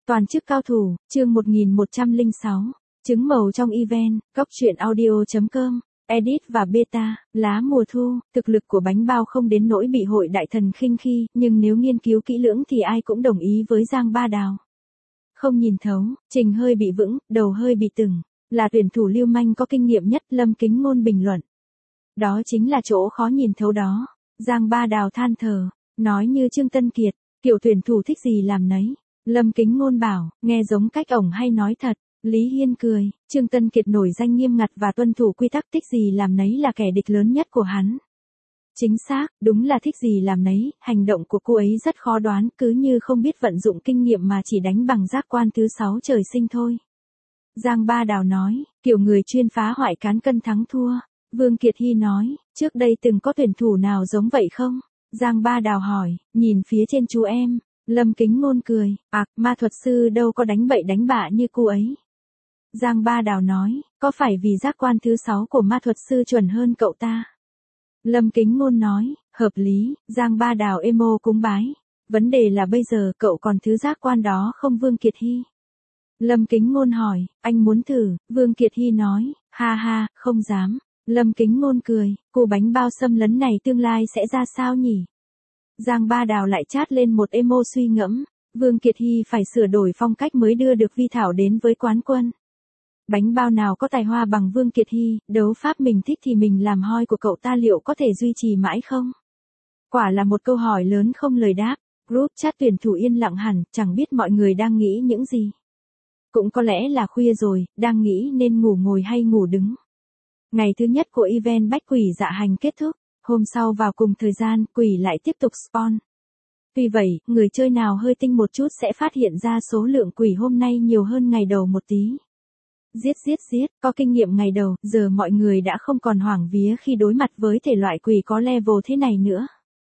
Toàn chức cao thủ, chương 1106. Trứng màu trong event, góc truyện audio.com, edit và beta, lá mùa thu, thực lực của bánh bao không đến nỗi bị hội đại thần khinh khi, nhưng nếu nghiên cứu kỹ lưỡng thì ai cũng đồng ý với Giang Ba Đào. Không nhìn thấu, trình hơi bị vững, đầu hơi bị từng, là tuyển thủ lưu manh có kinh nghiệm nhất, Lâm Kính Ngôn bình luận. Đó chính là chỗ khó nhìn thấu đó. Giang Ba Đào than thở, nói như Trương Tân Kiệt, kiểu tuyển thủ thích gì làm nấy. Lâm Kính Ngôn bảo, nghe giống cách ổng hay nói thật. Lý Hiên cười, Trương Tân Kiệt nổi danh nghiêm ngặt và tuân thủ quy tắc, thích gì làm nấy là kẻ địch lớn nhất của hắn. Chính xác, đúng là thích gì làm nấy, hành động của cô ấy rất khó đoán, cứ như không biết vận dụng kinh nghiệm mà chỉ đánh bằng giác quan thứ 6 trời sinh thôi. Giang Ba Đào nói, kiểu người chuyên phá hoại cán cân thắng thua. Vương Kiệt Hy nói, trước đây từng có tuyển thủ nào giống vậy không? Giang Ba Đào hỏi, nhìn phía trên chú em. Lâm Kính Ngôn cười, ma thuật sư đâu có đánh bậy đánh bạ như cô ấy. Giang Ba Đào nói, có phải vì giác quan thứ 6 của ma thuật sư chuẩn hơn cậu ta? Lâm Kính Ngôn nói, hợp lý. Giang Ba Đào emo cúng bái. Vấn đề là bây giờ cậu còn thứ giác quan đó không Vương Kiệt Hy? Lâm Kính Ngôn hỏi, anh muốn thử? Vương Kiệt Hy nói, ha ha, không dám. Lâm Kính Ngôn cười, cô bánh bao xâm lấn này tương lai sẽ ra sao nhỉ? Giang Ba Đào lại chát lên một emo suy ngẫm, Vương Kiệt Hy phải sửa đổi phong cách mới đưa được Vi Thảo đến với quán quân. Bánh bao nào có tài hoa bằng Vương Kiệt Hy, đấu pháp mình thích thì mình làm hoi của cậu ta liệu có thể duy trì mãi không? Quả là một câu hỏi lớn không lời đáp, group chat tuyển thủ yên lặng hẳn, chẳng biết mọi người đang nghĩ những gì. Cũng có lẽ là khuya rồi, đang nghĩ nên ngủ ngồi hay ngủ đứng. Ngày thứ nhất của event Bách Quỷ Dạ Hành kết thúc. Hôm sau vào cùng thời gian, quỷ lại tiếp tục spawn. Tuy vậy, người chơi nào hơi tinh một chút sẽ phát hiện ra số lượng quỷ hôm nay nhiều hơn ngày đầu một tí. Giết, có kinh nghiệm ngày đầu, giờ mọi người đã không còn hoảng vía khi đối mặt với thể loại quỷ có level thế này nữa.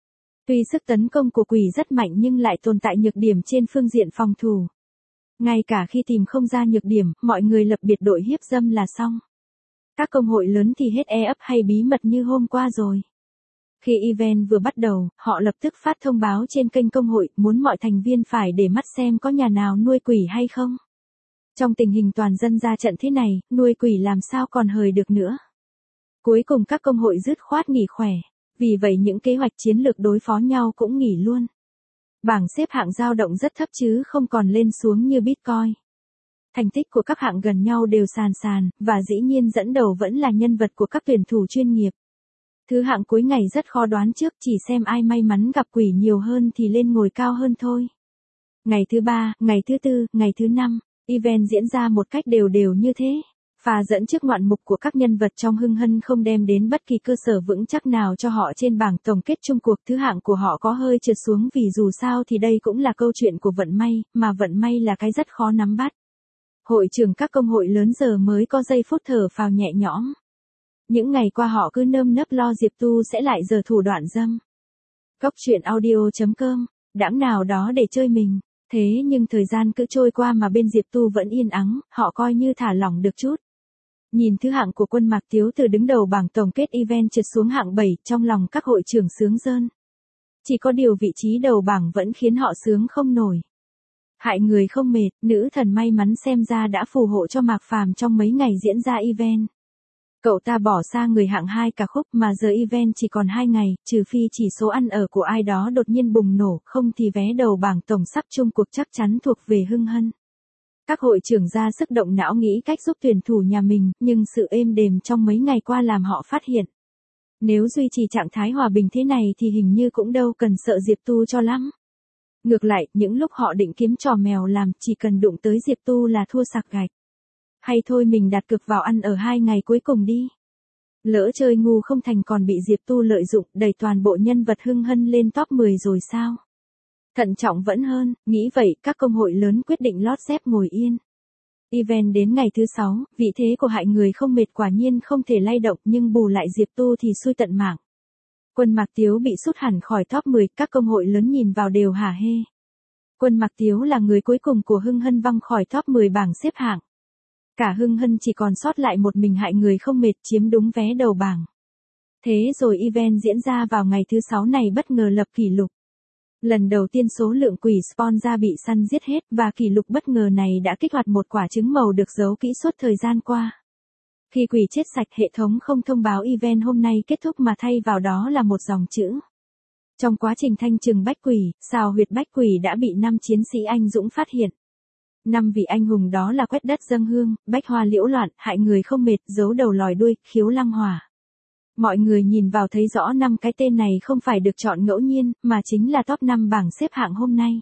Tuy sức tấn công của quỷ rất mạnh nhưng lại tồn tại nhược điểm trên phương diện phòng thủ. Ngay cả khi tìm không ra nhược điểm, mọi người lập biệt đội hiếp dâm là xong. Các công hội lớn thì hết e-up hay bí mật như hôm qua rồi. Khi event vừa bắt đầu, họ lập tức phát thông báo trên kênh công hội, muốn mọi thành viên phải để mắt xem có nhà nào nuôi quỷ hay không. Trong tình hình toàn dân ra trận thế này, nuôi quỷ làm sao còn hời được nữa. Cuối cùng các công hội dứt khoát nghỉ khỏe, vì vậy những kế hoạch chiến lược đối phó nhau cũng nghỉ luôn. Bảng xếp hạng dao động rất thấp chứ không còn lên xuống như Bitcoin. Thành tích của các hạng gần nhau đều sàn, và dĩ nhiên dẫn đầu vẫn là nhân vật của các tuyển thủ chuyên nghiệp. Thứ hạng cuối ngày rất khó đoán trước, chỉ xem ai may mắn gặp quỷ nhiều hơn thì lên ngồi cao hơn thôi. Ngày thứ 3, ngày thứ 4, ngày thứ 5, event diễn ra một cách đều như thế. Pha dẫn trước ngoạn mục của các nhân vật trong hưng hân không đem đến bất kỳ cơ sở vững chắc nào cho họ trên bảng tổng kết chung cuộc. Thứ hạng của họ có hơi trượt xuống vì dù sao thì đây cũng là câu chuyện của vận may, mà vận may là cái rất khó nắm bắt. Hội trưởng các công hội lớn giờ mới có giây phút thở phào nhẹ nhõm. Những ngày qua họ cứ nơm nớp lo Diệp Tu sẽ lại giở thủ đoạn dâm. Góc truyện audio.com, đãng nào đó để chơi mình. Thế nhưng thời gian cứ trôi qua mà bên Diệp Tu vẫn yên ắng, họ coi như thả lỏng được chút. Nhìn thứ hạng của Quân Mạc Tiếu từ đứng đầu bảng tổng kết event trượt xuống hạng 7, trong lòng các hội trưởng sướng rơn. Chỉ có điều vị trí đầu bảng vẫn khiến họ sướng không nổi. Hại người không mệt, nữ thần may mắn xem ra đã phù hộ cho Mạc Phàm trong mấy ngày diễn ra event. Cậu ta bỏ xa người hạng 2 cả khúc mà giờ event chỉ còn 2 ngày, trừ phi chỉ số ăn ở của ai đó đột nhiên bùng nổ, không thì vé đầu bảng tổng sắp chung cuộc chắc chắn thuộc về hưng hân. Các hội trưởng ra sức động não nghĩ cách giúp tuyển thủ nhà mình, nhưng sự êm đềm trong mấy ngày qua làm họ phát hiện. Nếu duy trì trạng thái hòa bình thế này thì hình như cũng đâu cần sợ Diệp Tu cho lắm. Ngược lại, những lúc họ định kiếm trò mèo làm, chỉ cần đụng tới Diệp Tu là thua sạc gạch. Hay thôi mình đặt cược vào ăn ở 2 ngày cuối cùng đi. Lỡ chơi ngu không thành còn bị Diệp Tu lợi dụng, đẩy toàn bộ nhân vật hưng hân lên top 10 rồi sao? Thận trọng vẫn hơn, nghĩ vậy, các công hội lớn quyết định lót dép ngồi yên. Event đến ngày thứ 6, vị thế của hại người không mệt quả nhiên không thể lay động, nhưng bù lại Diệp Tu thì xui tận mạng. Quân Mạc Tiếu bị sút hẳn khỏi top 10, các công hội lớn nhìn vào đều hả hê. Quân Mạc Tiếu là người cuối cùng của hưng hân văng khỏi top 10 bảng xếp hạng. Cả hưng hân chỉ còn sót lại một mình hại người không mệt chiếm đúng vé đầu bảng. Thế rồi event diễn ra vào ngày thứ 6 này bất ngờ lập kỷ lục. Lần đầu tiên số lượng quỷ spawn ra bị săn giết hết và kỷ lục bất ngờ này đã kích hoạt một quả trứng màu được giấu kỹ suốt thời gian qua. Khi quỷ chết sạch, hệ thống không thông báo event hôm nay kết thúc mà thay vào đó là một dòng chữ. Trong quá trình thanh trừng bách quỷ, xào huyệt bách quỷ đã bị 5 chiến sĩ anh dũng phát hiện. 5 vị anh hùng đó là Quét Đất Dâng Hương, Bách Hoa Liễu Loạn, Hại Người Không Mệt, Giấu Đầu Lòi Đuôi, Khiếu Lăng Hỏa. Mọi người nhìn vào thấy rõ 5 cái tên này không phải được chọn ngẫu nhiên, mà chính là top 5 bảng xếp hạng hôm nay.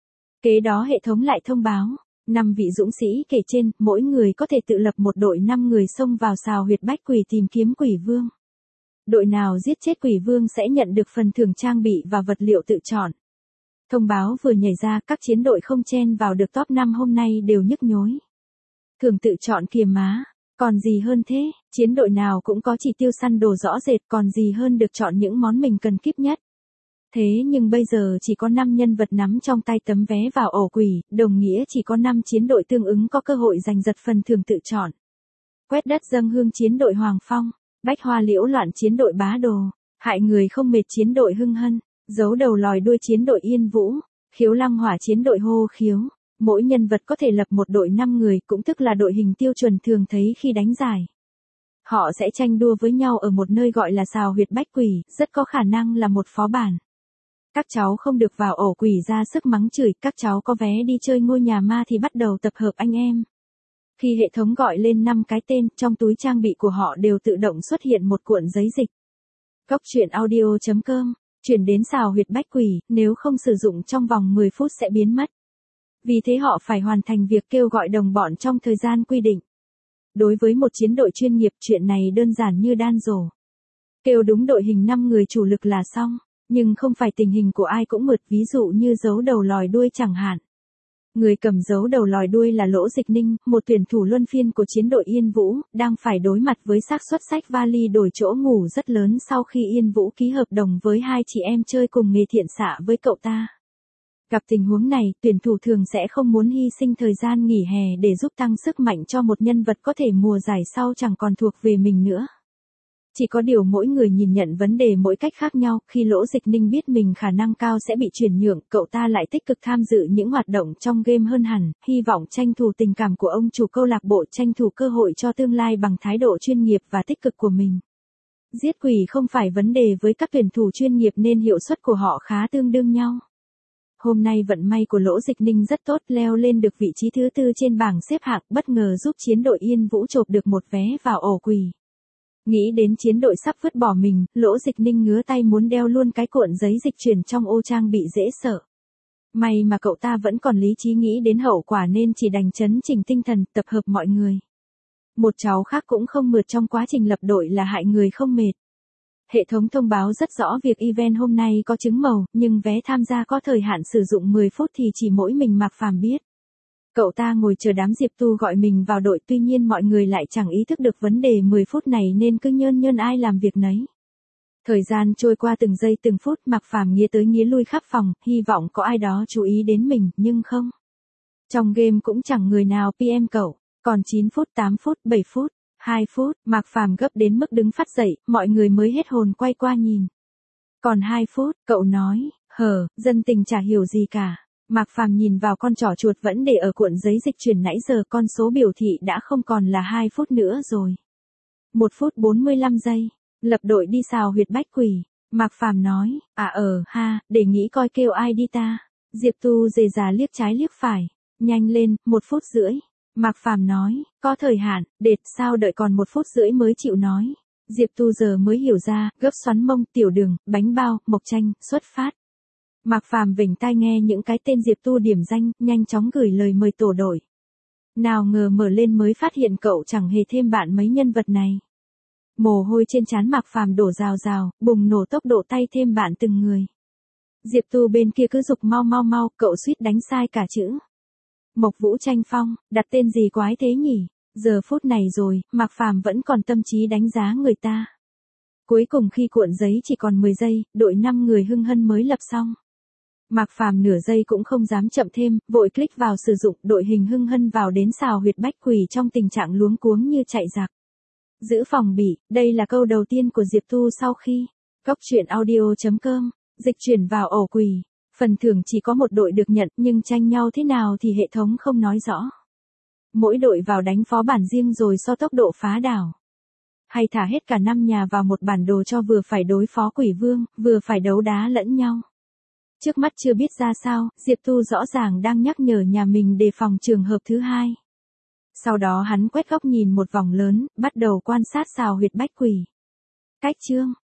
Kế đó hệ thống lại thông báo, 5 vị dũng sĩ kể trên, mỗi người có thể tự lập một đội 5 người xông vào xào huyệt bách quỷ tìm kiếm quỷ vương. Đội nào giết chết quỷ vương sẽ nhận được phần thưởng trang bị và vật liệu tự chọn. Thông báo vừa nhảy ra, các chiến đội không chen vào được top 5 hôm nay đều nhức nhối. Thưởng tự chọn kìa má, còn gì hơn thế, chiến đội nào cũng có chỉ tiêu săn đồ rõ rệt, còn gì hơn được chọn những món mình cần kíp nhất. Thế nhưng bây giờ chỉ có 5 nhân vật nắm trong tay tấm vé vào ổ quỷ, đồng nghĩa chỉ có 5 chiến đội tương ứng có cơ hội giành giật phần thưởng tự chọn. Quét Đất Dâng Hương chiến đội Hoàng Phong, Bách Hoa Liễu Loạn chiến đội Bá Đồ, Hại Người Không Mệt chiến đội Hưng Hân, Giấu Đầu Lòi Đuôi chiến đội Yên Vũ, Khiếu Lăng Hỏa chiến đội Hô Khiếu. Mỗi nhân vật có thể lập một đội 5 người, cũng tức là đội hình tiêu chuẩn thường thấy khi đánh giải. Họ sẽ tranh đua với nhau ở một nơi gọi là xào huyệt bách quỷ, rất có khả năng là một phó bản. Các cháu không được vào ổ quỷ ra sức mắng chửi, các cháu có vé đi chơi ngôi nhà ma thì bắt đầu tập hợp anh em. Khi hệ thống gọi lên 5 cái tên, trong túi trang bị của họ đều tự động xuất hiện một cuộn giấy dịch. Cốc truyện audio.com, chuyển đến xào huyệt bách quỷ, nếu không sử dụng trong vòng 10 phút sẽ biến mất. Vì thế họ phải hoàn thành việc kêu gọi đồng bọn trong thời gian quy định. Đối với một chiến đội chuyên nghiệp, chuyện này đơn giản như đan rổ. Kêu đúng đội hình 5 người chủ lực là xong, nhưng không phải tình hình của ai cũng mượt, ví dụ như Giấu Đầu Lòi Đuôi chẳng hạn. Người cầm Giấu Đầu Lòi Đuôi là Lỗ Dịch Ninh, một tuyển thủ luân phiên của chiến đội Yên Vũ, đang phải đối mặt với xác suất xách vali đổi chỗ ngủ rất lớn sau khi Yên Vũ ký hợp đồng với 2 chị em chơi cùng nghề thiện xạ với cậu ta. Gặp tình huống này, tuyển thủ thường sẽ không muốn hy sinh thời gian nghỉ hè để giúp tăng sức mạnh cho một nhân vật có thể mùa giải sau chẳng còn thuộc về mình nữa. Chỉ có điều mỗi người nhìn nhận vấn đề mỗi cách khác nhau, khi Lỗ Dịch Ninh biết mình khả năng cao sẽ bị chuyển nhượng, cậu ta lại tích cực tham dự những hoạt động trong game hơn hẳn, hy vọng tranh thủ tình cảm của ông chủ câu lạc bộ, tranh thủ cơ hội cho tương lai bằng thái độ chuyên nghiệp và tích cực của mình. Giết quỷ không phải vấn đề với các tuyển thủ chuyên nghiệp nên hiệu suất của họ khá tương đương nhau. Hôm nay vận may của Lỗ Dịch Ninh rất tốt, leo lên được vị trí thứ 4 trên bảng xếp hạng, bất ngờ giúp chiến đội Yên Vũ chộp được một vé vào ổ quỷ. Nghĩ đến chiến đội sắp vứt bỏ mình, Lỗ Dịch Ninh ngứa tay muốn đeo luôn cái cuộn giấy dịch chuyển trong ô trang bị dễ sợ. May mà cậu ta vẫn còn lý trí nghĩ đến hậu quả nên chỉ đành trấn chỉnh tinh thần, tập hợp mọi người. Một cháu khác cũng không mượt trong quá trình lập đội là Hại Người Không Mệt. Hệ thống thông báo rất rõ việc event hôm nay có trứng màu, nhưng vé tham gia có thời hạn sử dụng 10 phút thì chỉ mỗi mình Mạc Phàm biết. Cậu ta ngồi chờ đám Diệp Tu gọi mình vào đội, tuy nhiên mọi người lại chẳng ý thức được vấn đề 10 phút này nên cứ nhơn nhơn ai làm việc nấy. Thời gian trôi qua từng giây từng phút, Mạc Phàm nghía tới nghía lui khắp phòng, hy vọng có ai đó chú ý đến mình, nhưng không. Trong game cũng chẳng người nào PM cậu, còn 9 phút, 8 phút, 7 phút. 2 phút, Mạc Phàm gấp đến mức đứng phắt dậy, mọi người mới hết hồn quay qua nhìn. Còn 2 phút, cậu nói, dân tình chả hiểu gì cả. Mạc Phàm nhìn vào con trỏ chuột vẫn để ở cuộn giấy dịch chuyển nãy giờ, con số biểu thị đã không còn là 2 phút nữa rồi. 1 phút 45 giây, lập đội đi xào huyệt bách quỷ. Mạc Phàm nói, để nghĩ coi kêu ai đi ta. Diệp Tu dề già liếc trái liếc phải, nhanh lên, 1 phút rưỡi. Mạc Phàm nói, có thời hạn, đệt sao đợi còn 1 phút rưỡi mới chịu nói. Diệp Tu giờ mới hiểu ra, gấp xoắn mông, tiểu đường, bánh bao, mộc chanh, xuất phát. Mạc Phàm vểnh tai nghe những cái tên Diệp Tu điểm danh, nhanh chóng gửi lời mời tổ đội. Nào ngờ mở lên mới phát hiện cậu chẳng hề thêm bạn mấy nhân vật này. Mồ hôi trên trán Mạc Phàm đổ rào rào, bùng nổ tốc độ tay thêm bạn từng người. Diệp Tu bên kia cứ giục mau, cậu suýt đánh sai cả chữ. Mộc Vũ Tranh Phong, đặt tên gì quái thế nhỉ? Giờ phút này rồi, Mạc Phàm vẫn còn tâm trí đánh giá người ta. Cuối cùng khi cuộn giấy chỉ còn 10 giây, đội 5 người Hưng Hân mới lập xong. Mạc Phàm nửa giây cũng không dám chậm thêm, vội click vào sử dụng, đội hình Hưng Hân vào đến xào huyệt bách quỷ trong tình trạng luống cuống như chạy giặc. Giữ phòng bị, đây là câu đầu tiên của Diệp Tu sau khi Cốc truyện audio.com, dịch chuyển vào ổ quỷ. Phần thưởng chỉ có một đội được nhận, nhưng tranh nhau thế nào thì hệ thống không nói rõ. Mỗi đội vào đánh phó bản riêng rồi so tốc độ phá đảo. Hay thả hết cả 5 nhà vào một bản đồ cho vừa phải đối phó quỷ vương, vừa phải đấu đá lẫn nhau. Trước mắt chưa biết ra sao, Diệp Tu rõ ràng đang nhắc nhở nhà mình đề phòng trường hợp thứ hai. Sau đó hắn quét góc nhìn một vòng lớn, bắt đầu quan sát xào huyệt bách quỷ. Cách chương